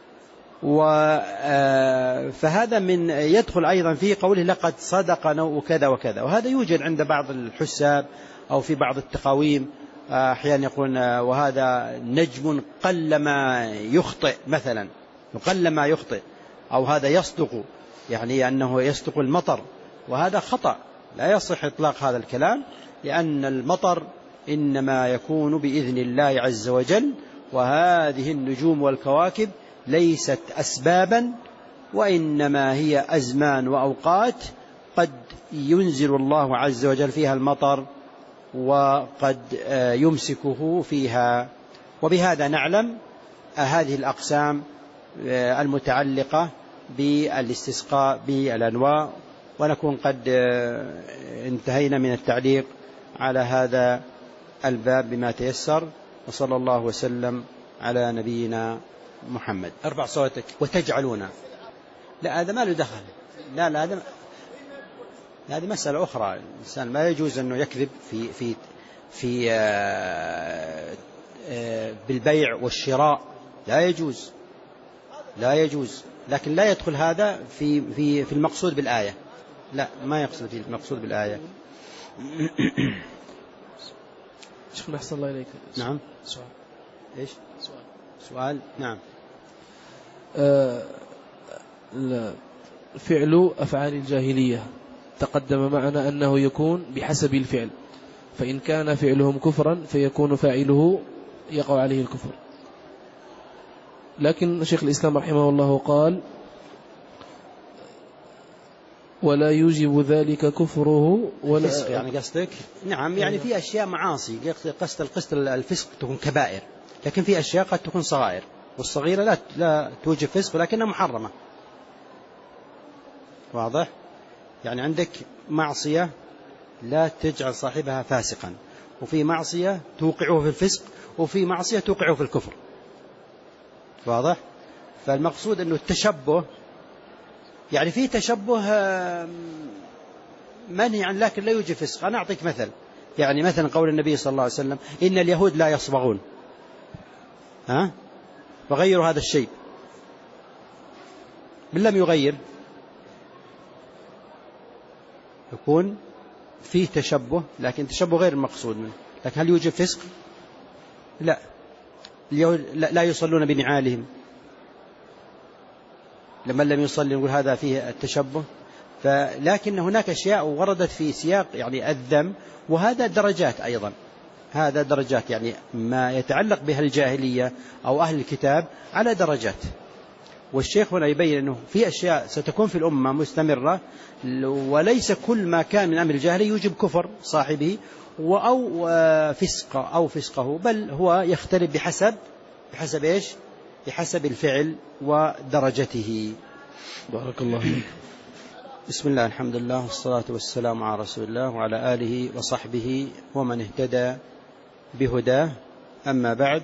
فهذا من يدخل أيضا في قوله لقد صدق نوع كذا وكذا، وهذا يوجد عند بعض الحساب أو في بعض التقاويم أحيانا يقولون وهذا نجم قلما يخطئ مثلا، قلما يخطئ، أو هذا يصدق يعني أنه يصدق المطر، وهذا خطأ، لا يصح إطلاق هذا الكلام، لأن المطر إنما يكون بإذن الله عز وجل، وهذه النجوم والكواكب ليست أسبابا، وإنما هي أزمان وأوقات قد ينزل الله عز وجل فيها المطر وقد يمسكه فيها. وبهذا نعلم هذه الأقسام المتعلقة بالاستسقاء بالأنواع، ونكون قد انتهينا من التعليق على هذا الباب بما تيسر، وصلى الله وسلم على نبينا محمد. ارفع صوتك. وتجعلون، لا هذا ما له دخل، لا لا هذا هذه مسألة أخرى. الإنسان ما يجوز أنه يكذب في في في آآ آآ بالبيع والشراء، لا يجوز لا يجوز لكن لا يدخل هذا في في في المقصود بالآية، لا ما يقصد في المقصود بالآية. شوف أحسن الله إليك. نعم. سؤال. إيش؟ سؤال. سؤال. نعم. آه لا. فعل أفعال الجاهلية تقدم معنا أنه يكون بحسب الفعل، فإن كان فعلهم كفرا فيكون فاعله يقع عليه الكفر. لكن شيخ الإسلام رحمه الله قال ولا يوجب ذلك كفره ولا فسق، يعني قصدك؟ نعم، يعني في أشياء معاصي، قصد القصد الفسق تكون كبائر، لكن في أشياء قد تكون صغائر، والصغيرة لا لا توجب فسق ولكنها محرمة. واضح؟ يعني عندك معصية لا تجعل صاحبها فاسقا، وفي معصية توقعه في الفسق، وفي معصية توقعه في الكفر. واضح؟ فالمقصود أنه التشبه، يعني في تشبه منهي عن لكن لا يوجب فسق. أنا أعطيك مثل، يعني مثلا قول النبي صلى الله عليه وسلم إن اليهود لا يصبغون، ها؟ وغيروا هذا الشيء، من لم يغير يكون فيه تشبه، لكن تشبه غير المقصود منه. لكن هل يوجب فسق؟ لا. اليهود لا يصلون بنعالهم، لمن لم يصلي نقول هذا فيه التشبه. فلكن هناك أشياء وردت في سياق يعني الذم، وهذا درجات أيضا، هذا درجات، يعني ما يتعلق بها الجاهلية أو أهل الكتاب على درجات. والشيخ هنا يبين أنه في أشياء ستكون في الأمة مستمرة، وليس كل ما كان من أمر الجاهلية يوجب كفر صاحبه أو فسق أو فسقه، بل هو يختلف بحسب بحسب إيش؟ بحسب الفعل ودرجته. بارك الله فيك. بسم الله، الحمد لله، والصلاة والسلام على رسول الله وعلى آله وصحبه ومن اهتدى بهداه. أما بعد،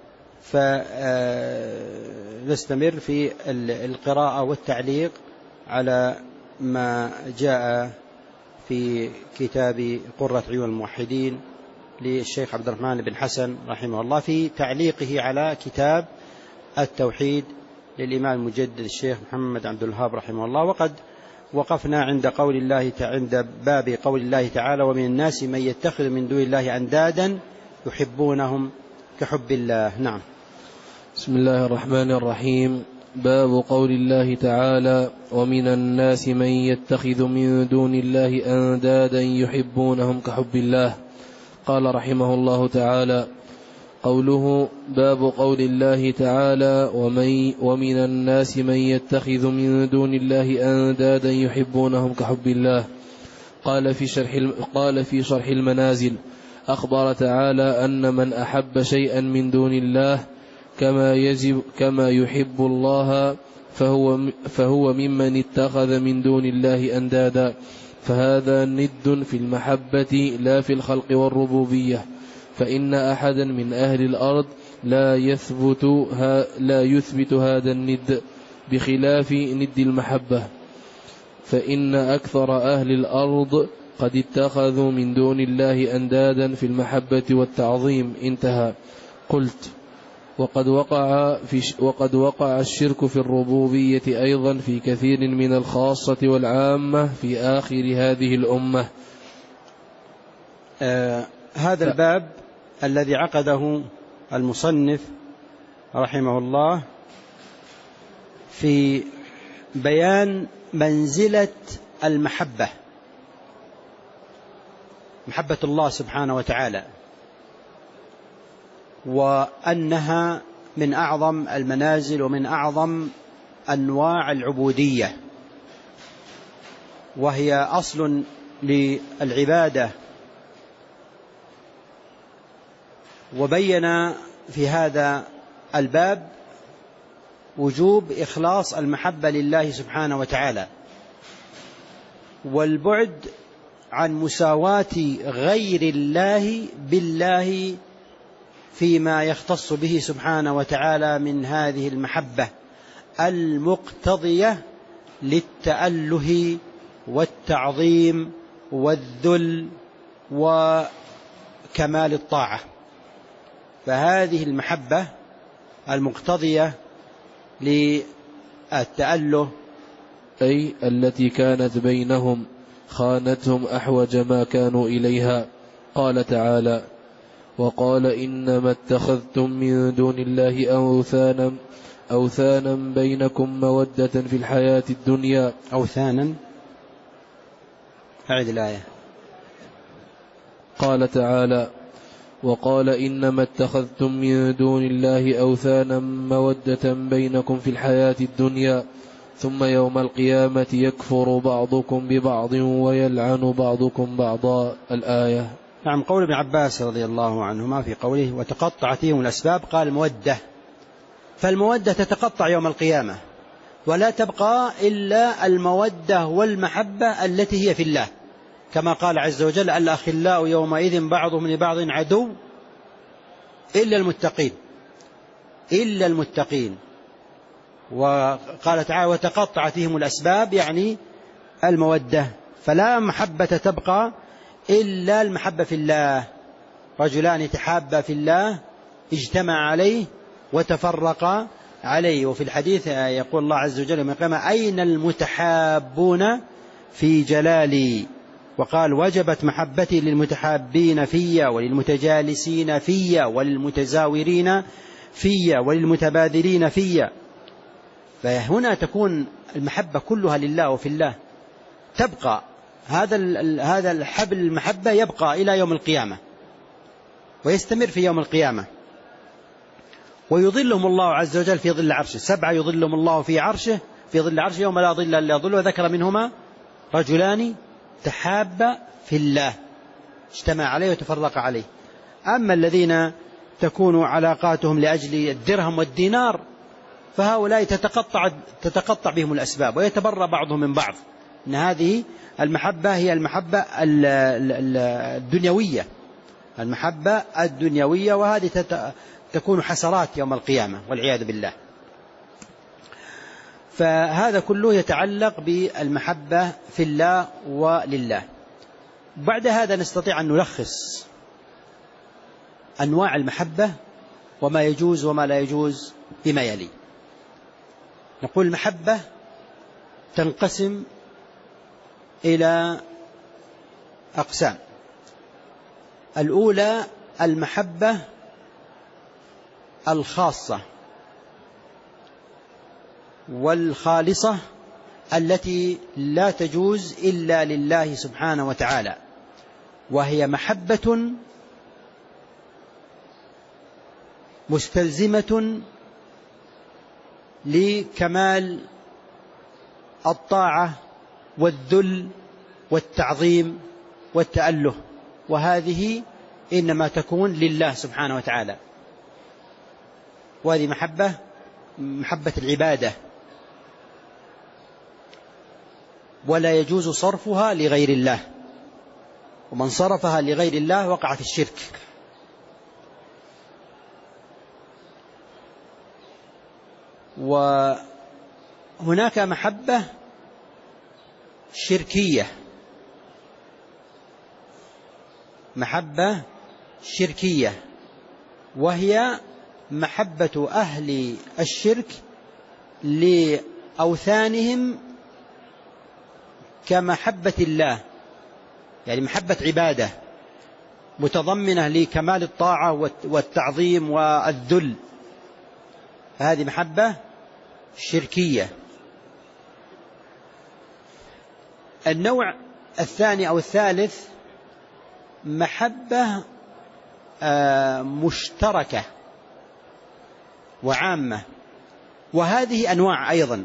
فنستمر في القراءة والتعليق على ما جاء في كتاب قرة عيون الموحدين للشيخ عبد الرحمن بن حسن رحمه الله، في تعليقه على كتاب التوحيد للإمام المجدد الشيخ محمد عبد الوهاب رحمه الله. وقد وقفنا عند قول الله عند باب قول الله تعالى ومن الناس من يتخذ من دون الله أندادا يحبونهم كحب الله. نعم. بسم الله الرحمن الرحيم. باب قول الله تعالى ومن الناس من يتخذ من دون الله أندادا يحبونهم كحب الله. قال رحمه الله تعالى قوله باب قول الله تعالى ومن, ومن الناس من يتخذ من دون الله أندادا يحبونهم كحب الله. قال في شرح قال في شرح المنازل: أخبر تعالى أن من أحب شيئا من دون الله كما يجب كما يحب الله فهو فهو ممن اتخذ من دون الله أندادا، فهذا ند في المحبة لا في الخلق والربوبية، فإن أحدا من أهل الأرض لا يثبت لا يثبت هذا الند بخلاف ند المحبة، فإن أكثر أهل الأرض قد اتخذوا من دون الله أندادا في المحبة والتعظيم. انتهى. قلت: وقد وقع, في وقد وقع الشرك في الربوبية أيضا في كثير من الخاصة والعامة في آخر هذه الأمة. آه هذا ف... الباب الذي عقده المصنف رحمه الله في بيان منزلة المحبة، محبة الله سبحانه وتعالى، وأنها من أعظم المنازل ومن أعظم أنواع العبودية، وهي أصل للعبادة. وبين في هذا الباب وجوب إخلاص المحبة لله سبحانه وتعالى، والبعد عن مساواة غير الله بالله فيما يختص به سبحانه وتعالى من هذه المحبة المقتضية للتأله والتعظيم والذل وكمال الطاعة. فهذه المحبة المقتضية للتأله أي التي كانت بينهم خانتهم أحوج ما كانوا إليها. قال تعالى: وقال إنما اتخذتم من دون الله أوثانا أوثانا بينكم مودة في الحياة الدنيا. أوثانا أعد الآية. قال تعالى: وقال إنما اتخذتم من دون الله أوثانا مودة بينكم في الحياة الدنيا ثم يوم القيامة يكفر بعضكم ببعض ويلعن بعضكم بعضا. الآية. نعم. قول ابن عباس رضي الله عنهما في قوله وتقطعت فيهم الأسباب قال مودة، فالمودة تتقطع يوم القيامة ولا تبقى إلا المودة والمحبة التي هي في الله، كما قال عز وجل: الأخلاء يومئذ بعضهم لبعض عدو إلا المتقين إلا المتقين. وقال تعالى: وتقطعت فيهم الأسباب، يعني المودة، فلا محبة تبقى إلا المحبة في الله. رجلان تحابا في الله اجتمع عليه وتفرقا عليه. وفي الحديث يقول الله عز وجل يوم القيامة: أين المتحابون في جلالي؟ وقال: وجبت محبتي للمتحابين في وللمتجالسين في وللمتزاورين في وللمتبادلين في. فهنا تكون المحبة كلها لله وفي الله، تبقى هذا هذا الحبل المحبة يبقى إلى يوم القيامة ويستمر في يوم القيامة. ويظلهم الله عز وجل في ظل عرشه، سبعة يظلهم الله في عرشه في ظل عرشه يوم لا ظل إلا ظله. وذكر منهما رجلان تحابا في الله اجتمع عليه وتفرق عليه. أما الذين تكون علاقاتهم لأجل الدرهم والدينار فهؤلاء تتقطع تتقطع بهم الأسباب ويتبرى بعضهم من بعض. إن هذه المحبة هي المحبة الدنيوية، المحبة الدنيوية، وهذه تكون حسرات يوم القيامة والعياذ بالله. فهذا كله يتعلق بالمحبة في الله ولله. بعد هذا نستطيع أن نلخص أنواع المحبة وما يجوز وما لا يجوز بما يلي. نقول المحبة تنقسم إلى أقسام. الأولى المحبة الخاصة والخالصة التي لا تجوز إلا لله سبحانه وتعالى، وهي محبة مستلزمة لكمال الطاعة والذل والتعظيم والتأله، وهذه إنما تكون لله سبحانه وتعالى، وهذه محبة محبة العبادة، ولا يجوز صرفها لغير الله، ومن صرفها لغير الله وقع في الشرك. وهناك محبة شركية، محبة شركية وهي محبة أهل الشرك لأوثانهم كمحبة الله، يعني محبة عبادة متضمنة لكمال الطاعة والتعظيم والذل، هذه محبة شركية. النوع الثاني أو الثالث محبة مشتركة وعامة، وهذه أنواع أيضا.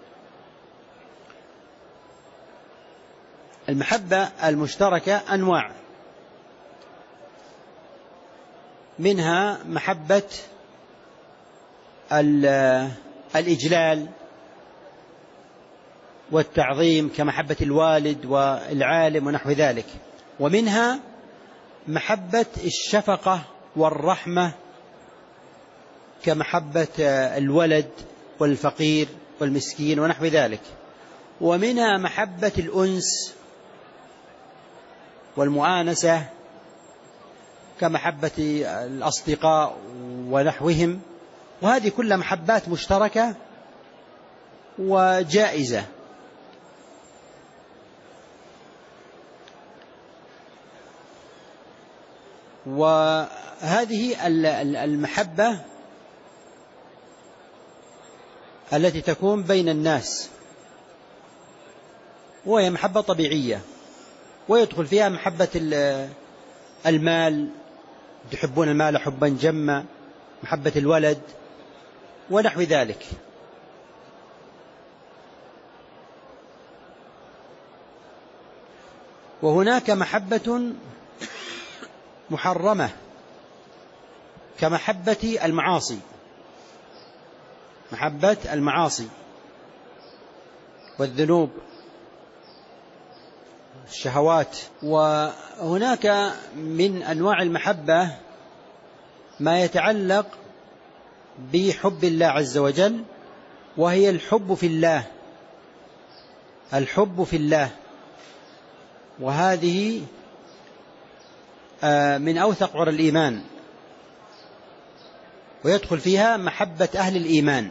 المحبة المشتركة أنواع، منها محبة الإجلال والتعظيم كمحبة الوالد والعالم ونحو ذلك، ومنها محبة الشفقة والرحمة كمحبة الولد والفقير والمسكين ونحو ذلك، ومنها محبة الأنس والمؤانسة كمحبة الأصدقاء ونحوهم، وهذه كلها محبات مشتركة وجائزة. وهذه المحبة التي تكون بين الناس وهي محبة طبيعية، ويدخل فيها محبة المال، تحبون المال حبا جما، محبة الولد ونحو ذلك. وهناك محبة محرمة كمحبة المعاصي، محبة المعاصي والذنوب الشهوات. وهناك من أنواع المحبة ما يتعلق بحب الله عز وجل، وهي الحب في الله، الحب في الله، وهذه من أوثق عرى الإيمان، ويدخل فيها محبة أهل الإيمان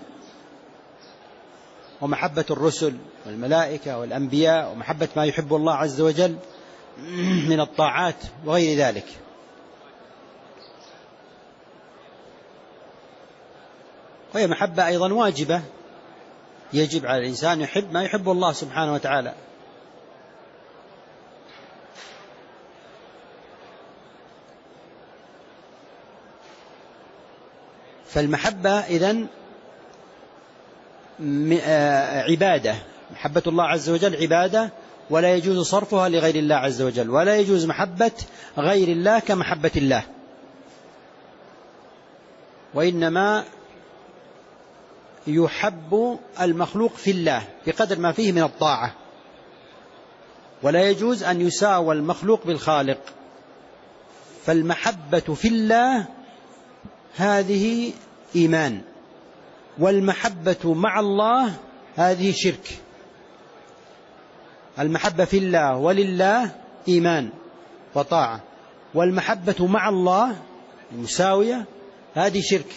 ومحبة الرسل والملائكة والأنبياء، ومحبة ما يحب الله عز وجل من الطاعات وغير ذلك. وهي محبة أيضا واجبة، يجب على الإنسان يحب ما يحب الله سبحانه وتعالى. فالمحبة إذن عبادة، محبة الله عز وجل عبادة، ولا يجوز صرفها لغير الله عز وجل، ولا يجوز محبة غير الله كمحبة الله، وإنما يحب المخلوق في الله بقدر ما فيه من الطاعة، ولا يجوز أن يساوى المخلوق بالخالق. فالمحبة في الله هذه إيمان، والمحبة مع الله هذه شرك. المحبة في الله ولله إيمان وطاعة، والمحبة مع الله المساوية هذه شرك،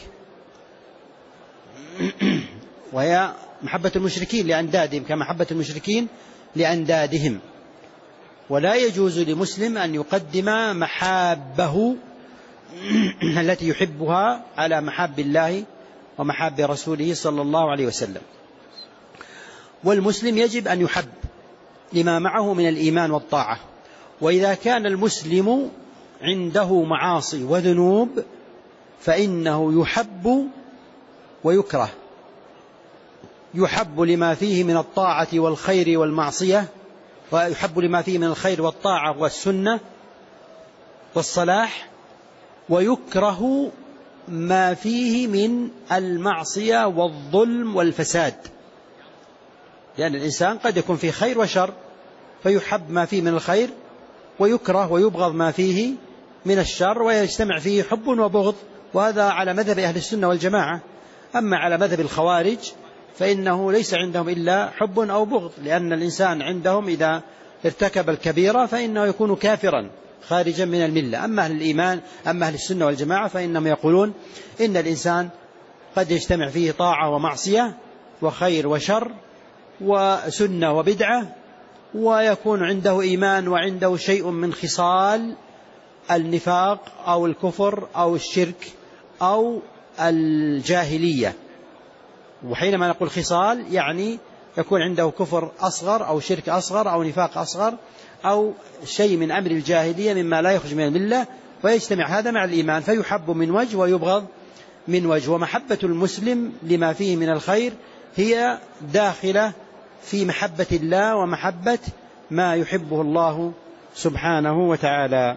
وهي محبة المشركين لأندادهم كمحبة المشركين لأندادهم. ولا يجوز لمسلم أن يقدم محابه التي يحبها على محاب الله ومحاب رسوله صلى الله عليه وسلم. والمسلم يجب أن يحب لما معه من الإيمان والطاعة. وإذا كان المسلم عنده معاصي وذنوب فإنه يحب ويكره، يحب لما فيه من الطاعة والخير والمعصية، ويحب لما فيه من الخير والطاعة والسنة والصلاح، ويكره ما فيه من المعصية والظلم والفساد، لأن الإنسان قد يكون فيه خير وشر، فيحب ما فيه من الخير ويكره ويبغض ما فيه من الشر، ويجتمع فيه حب وبغض، وهذا على مذهب أهل السنة والجماعة. أما على مذهب الخوارج فإنه ليس عندهم إلا حب أو بغض، لأن الإنسان عندهم إذا ارتكب الكبيرة فإنه يكون كافرا خارجا من الملة. أما أهل الإيمان أما أهل السنة والجماعة فإنهم يقولون إن الإنسان قد يجتمع فيه طاعة ومعصية وخير وشر وسنة وبدعة، ويكون عنده إيمان وعنده شيء من خصال النفاق أو الكفر أو الشرك أو الجاهلية. وحينما نقول خصال يعني يكون عنده كفر أصغر أو شرك أصغر أو نفاق أصغر أو شيء من أمر الجاهلية مما لا يخرج من الملة، ويجتمع هذا مع الإيمان فيحب من وجه ويبغض من وجه. ومحبة المسلم لما فيه من الخير هي داخلة في محبة الله ومحبة ما يحبه الله سبحانه وتعالى.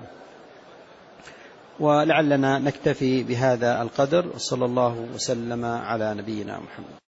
ولعلنا نكتفي بهذا القدر، صلى الله وسلم على نبينا محمد.